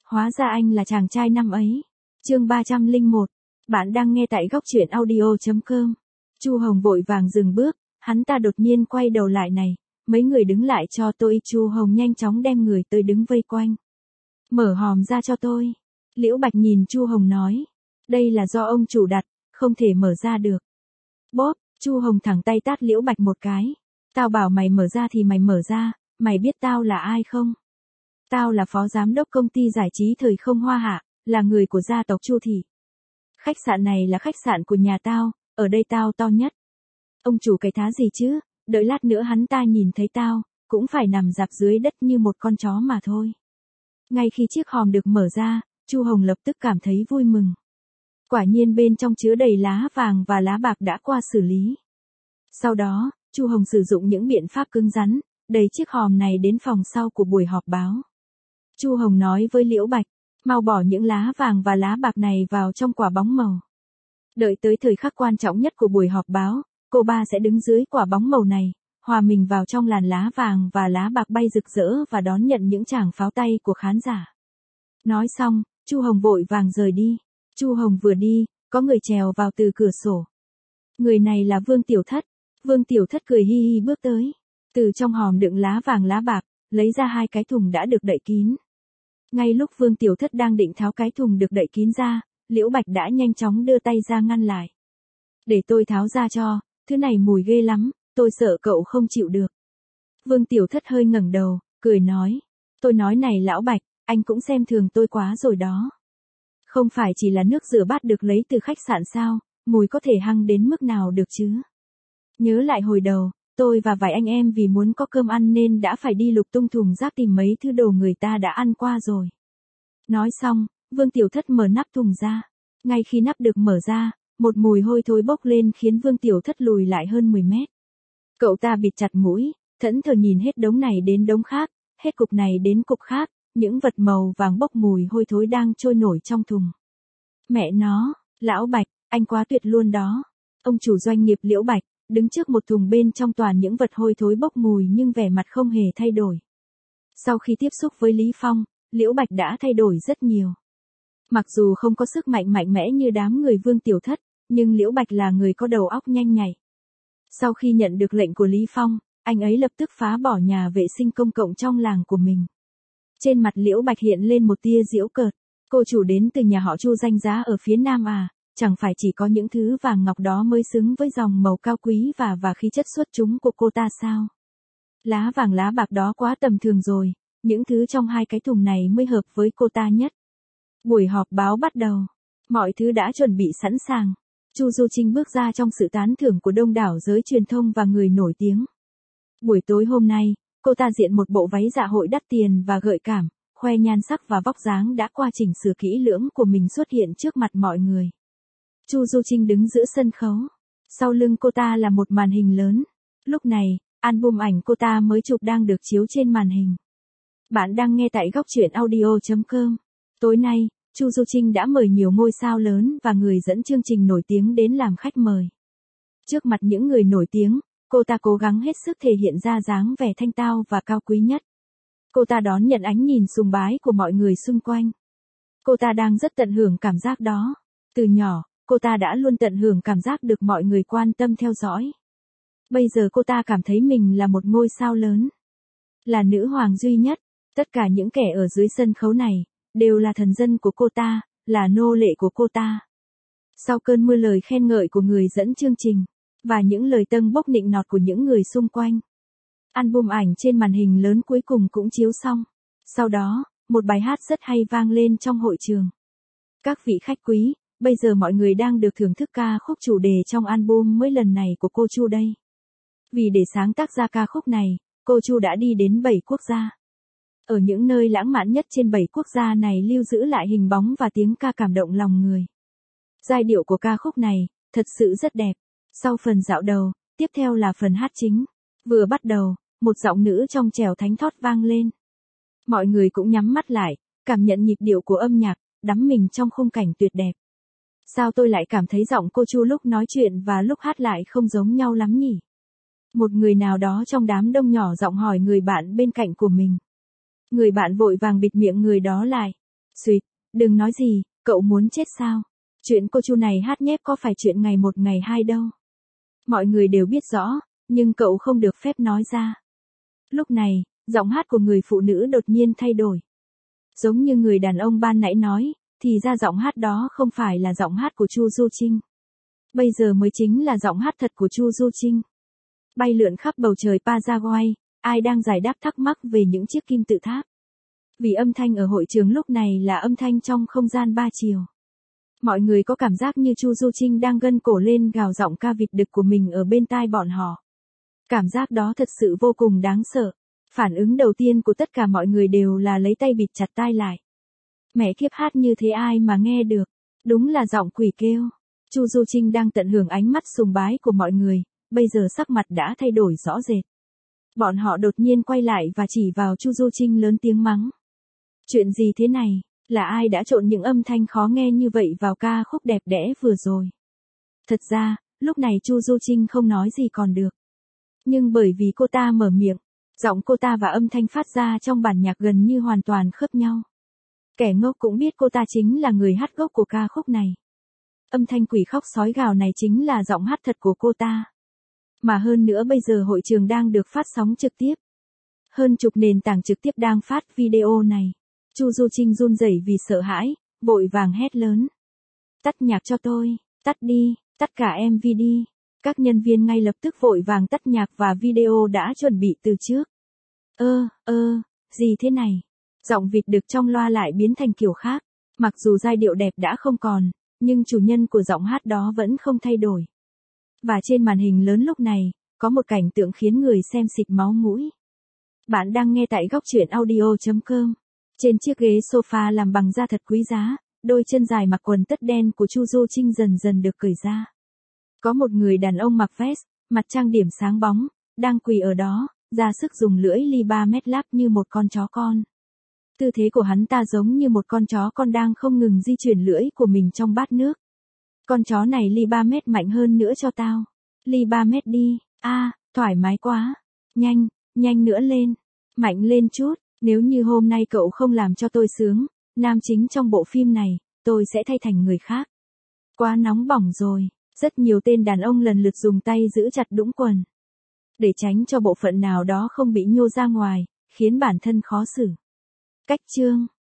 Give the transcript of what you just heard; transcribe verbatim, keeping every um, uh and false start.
Hóa ra anh là chàng trai năm ấy. Chương ba trăm lẻ một. Bạn đang nghe tại góc truyện audio chấm com. Chu Hồng vội vàng dừng bước, hắn ta đột nhiên quay đầu lại này, mấy người đứng lại cho tôi. Chu Hồng nhanh chóng đem người tới đứng vây quanh. Mở hòm ra cho tôi. Liễu Bạch nhìn Chu Hồng nói, đây là do ông chủ đặt, không thể mở ra được. Bóp, Chu Hồng thẳng tay tát Liễu Bạch một cái. Tao bảo mày mở ra thì mày mở ra, mày biết tao là ai không? Tao là phó giám đốc công ty giải trí Thời Không Hoa Hạ, là người của gia tộc Chu Thị. Khách sạn này là khách sạn của nhà tao, ở đây tao to nhất. Ông chủ cái thá gì chứ, đợi lát nữa hắn ta nhìn thấy tao, cũng phải nằm rạp dưới đất như một con chó mà thôi. Ngay khi chiếc hòm được mở ra, Chu Hồng lập tức cảm thấy vui mừng. Quả nhiên bên trong chứa đầy lá vàng và lá bạc đã qua xử lý. Sau đó, Chu Hồng sử dụng những biện pháp cứng rắn, đẩy chiếc hòm này đến phòng sau của buổi họp báo. Chu Hồng nói với Liễu Bạch, mau bỏ những lá vàng và lá bạc này vào trong quả bóng màu. Đợi tới thời khắc quan trọng nhất của buổi họp báo, cô ba sẽ đứng dưới quả bóng màu này, hòa mình vào trong làn lá vàng và lá bạc bay rực rỡ và đón nhận những tràng pháo tay của khán giả. Nói xong, Chu Hồng vội vàng rời đi. Chu Hồng vừa đi, có người trèo vào từ cửa sổ. Người này là Vương Tiểu Thất. Vương Tiểu Thất cười hi hi bước tới. Từ trong hòm đựng lá vàng lá bạc, lấy ra hai cái thùng đã được đậy kín. Ngay lúc Vương Tiểu Thất đang định tháo cái thùng được đậy kín ra, Liễu Bạch đã nhanh chóng đưa tay ra ngăn lại. Để tôi tháo ra cho, thứ này mùi ghê lắm, tôi sợ cậu không chịu được. Vương Tiểu Thất hơi ngẩng đầu, cười nói. Tôi nói này Lão Bạch, anh cũng xem thường tôi quá rồi đó. Không phải chỉ là nước rửa bát được lấy từ khách sạn sao, mùi có thể hăng đến mức nào được chứ. Nhớ lại hồi đầu, tôi và vài anh em vì muốn có cơm ăn nên đã phải đi lục tung thùng rác tìm mấy thứ đồ người ta đã ăn qua rồi. Nói xong, Vương Tiểu Thất mở nắp thùng ra. Ngay khi nắp được mở ra, một mùi hôi thối bốc lên khiến Vương Tiểu Thất lùi lại hơn mười mét. Cậu ta bịt chặt mũi, thẫn thờ nhìn hết đống này đến đống khác, hết cục này đến cục khác, những vật màu vàng bốc mùi hôi thối đang trôi nổi trong thùng. Mẹ nó, Lão Bạch, anh quá tuyệt luôn đó. Ông chủ doanh nghiệp Liễu Bạch, đứng trước một thùng bên trong toàn những vật hôi thối bốc mùi nhưng vẻ mặt không hề thay đổi. Sau khi tiếp xúc với Lý Phong, Liễu Bạch đã thay đổi rất nhiều. Mặc dù không có sức mạnh mạnh mẽ như đám người Vương Tiểu Thất, nhưng Liễu Bạch là người có đầu óc nhanh nhạy. Sau khi nhận được lệnh của Lý Phong, anh ấy lập tức phá bỏ nhà vệ sinh công cộng trong làng của mình. Trên mặt Liễu Bạch hiện lên một tia giễu cợt. Cô chủ đến từ nhà họ Chu danh giá ở phía Nam à, chẳng phải chỉ có những thứ vàng ngọc đó mới xứng với dòng màu cao quý và và khí chất xuất chúng của cô ta sao? Lá vàng lá bạc đó quá tầm thường rồi, những thứ trong hai cái thùng này mới hợp với cô ta nhất. Buổi họp báo bắt đầu. Mọi thứ đã chuẩn bị sẵn sàng. Chu Du Trinh bước ra trong sự tán thưởng của đông đảo giới truyền thông và người nổi tiếng. Buổi tối hôm nay, cô ta diện một bộ váy dạ hội đắt tiền và gợi cảm, khoe nhan sắc và vóc dáng đã qua chỉnh sửa kỹ lưỡng của mình xuất hiện trước mặt mọi người. Chu Du Trinh đứng giữa sân khấu. Sau lưng cô ta là một màn hình lớn. Lúc này, album ảnh cô ta mới chụp đang được chiếu trên màn hình. Bạn đang nghe tại góc truyện audio chấm com. Tối nay, Chu Du Trinh đã mời nhiều ngôi sao lớn và người dẫn chương trình nổi tiếng đến làm khách mời. Trước mặt những người nổi tiếng, cô ta cố gắng hết sức thể hiện ra dáng vẻ thanh tao và cao quý nhất. Cô ta đón nhận ánh nhìn sùng bái của mọi người xung quanh. Cô ta đang rất tận hưởng cảm giác đó. Từ nhỏ, cô ta đã luôn tận hưởng cảm giác được mọi người quan tâm theo dõi. Bây giờ cô ta cảm thấy mình là một ngôi sao lớn. Là nữ hoàng duy nhất. Tất cả những kẻ ở dưới sân khấu này, đều là thần dân của cô ta, là nô lệ của cô ta. Sau cơn mưa lời khen ngợi của người dẫn chương trình, và những lời tâng bốc nịnh nọt của những người xung quanh, album ảnh trên màn hình lớn cuối cùng cũng chiếu xong. Sau đó, một bài hát rất hay vang lên trong hội trường. Các vị khách quý, bây giờ mọi người đang được thưởng thức ca khúc chủ đề trong album mới lần này của cô Chu đây. Vì để sáng tác ra ca khúc này, cô Chu đã đi đến bảy quốc gia. Ở những nơi lãng mạn nhất trên bảy quốc gia này lưu giữ lại hình bóng và tiếng ca cảm động lòng người. Giai điệu của ca khúc này, thật sự rất đẹp. Sau phần dạo đầu, tiếp theo là phần hát chính. Vừa bắt đầu, một giọng nữ trong trẻo thánh thót vang lên. Mọi người cũng nhắm mắt lại, cảm nhận nhịp điệu của âm nhạc, đắm mình trong khung cảnh tuyệt đẹp. Sao tôi lại cảm thấy giọng cô Chu lúc nói chuyện và lúc hát lại không giống nhau lắm nhỉ? Một người nào đó trong đám đông nhỏ giọng hỏi người bạn bên cạnh của mình. Người bạn vội vàng bịt miệng người đó lại. Xuyệt, đừng nói gì, cậu muốn chết sao? Chuyện cô Chu này hát nhép có phải chuyện ngày một ngày hai đâu. Mọi người đều biết rõ, nhưng cậu không được phép nói ra. Lúc này, giọng hát của người phụ nữ đột nhiên thay đổi. Giống như người đàn ông ban nãy nói, thì ra giọng hát đó không phải là giọng hát của Chu Du Trinh. Bây giờ mới chính là giọng hát thật của Chu Du Trinh. Bay lượn khắp bầu trời Paraguay, ai đang giải đáp thắc mắc về những chiếc kim tự tháp. Vì âm thanh ở hội trường lúc này là âm thanh trong không gian ba chiều. Mọi người có cảm giác như Chu Du Trinh đang gân cổ lên gào giọng ca vịt đực của mình ở bên tai bọn họ. Cảm giác đó thật sự vô cùng đáng sợ. Phản ứng đầu tiên của tất cả mọi người đều là lấy tay bịt chặt tai lại. Mẹ kiếp, hát như thế ai mà nghe được. Đúng là giọng quỷ kêu. Chu Du Trinh đang tận hưởng ánh mắt sùng bái của mọi người, bây giờ sắc mặt đã thay đổi rõ rệt. Bọn họ đột nhiên quay lại và chỉ vào Chu Du Trinh lớn tiếng mắng. Chuyện gì thế này, là ai đã trộn những âm thanh khó nghe như vậy vào ca khúc đẹp đẽ vừa rồi? Thật ra, lúc này Chu Du Trinh không nói gì còn được. Nhưng bởi vì cô ta mở miệng, giọng cô ta và âm thanh phát ra trong bản nhạc gần như hoàn toàn khớp nhau. Kẻ ngốc cũng biết cô ta chính là người hát gốc của ca khúc này. Âm thanh quỷ khóc sói gào này chính là giọng hát thật của cô ta. Mà hơn nữa bây giờ hội trường đang được phát sóng trực tiếp. Hơn chục nền tảng trực tiếp đang phát video này. Chu Du Trinh run rẩy vì sợ hãi, vội vàng hét lớn. Tắt nhạc cho tôi, tắt đi, tắt cả em vê đi. Các nhân viên ngay lập tức vội vàng tắt nhạc và video đã chuẩn bị từ trước. Ơ, ơ, gì thế này? Giọng vịt đực trong loa lại biến thành kiểu khác. Mặc dù giai điệu đẹp đã không còn, nhưng chủ nhân của giọng hát đó vẫn không thay đổi. Và trên màn hình lớn lúc này, có một cảnh tượng khiến người xem xịt máu mũi. Bạn đang nghe tại góc truyện audio chấm com. Trên chiếc ghế sofa làm bằng da thật quý giá, đôi chân dài mặc quần tất đen của Chu Du Trinh dần dần được cởi ra. Có một người đàn ông mặc vest, mặt trang điểm sáng bóng, đang quỳ ở đó, ra sức dùng lưỡi li ba mét láp như một con chó con. Tư thế của hắn ta giống như một con chó con đang không ngừng di chuyển lưỡi của mình trong bát nước. Con chó này li ba mét mạnh hơn nữa cho tao. Li ba mét đi, a, à, thoải mái quá. Nhanh, nhanh nữa lên. Mạnh lên chút, nếu như hôm nay cậu không làm cho tôi sướng, nam chính trong bộ phim này, tôi sẽ thay thành người khác. Quá nóng bỏng rồi, rất nhiều tên đàn ông lần lượt dùng tay giữ chặt đũng quần. Để tránh cho bộ phận nào đó không bị nhô ra ngoài, khiến bản thân khó xử. Cách chương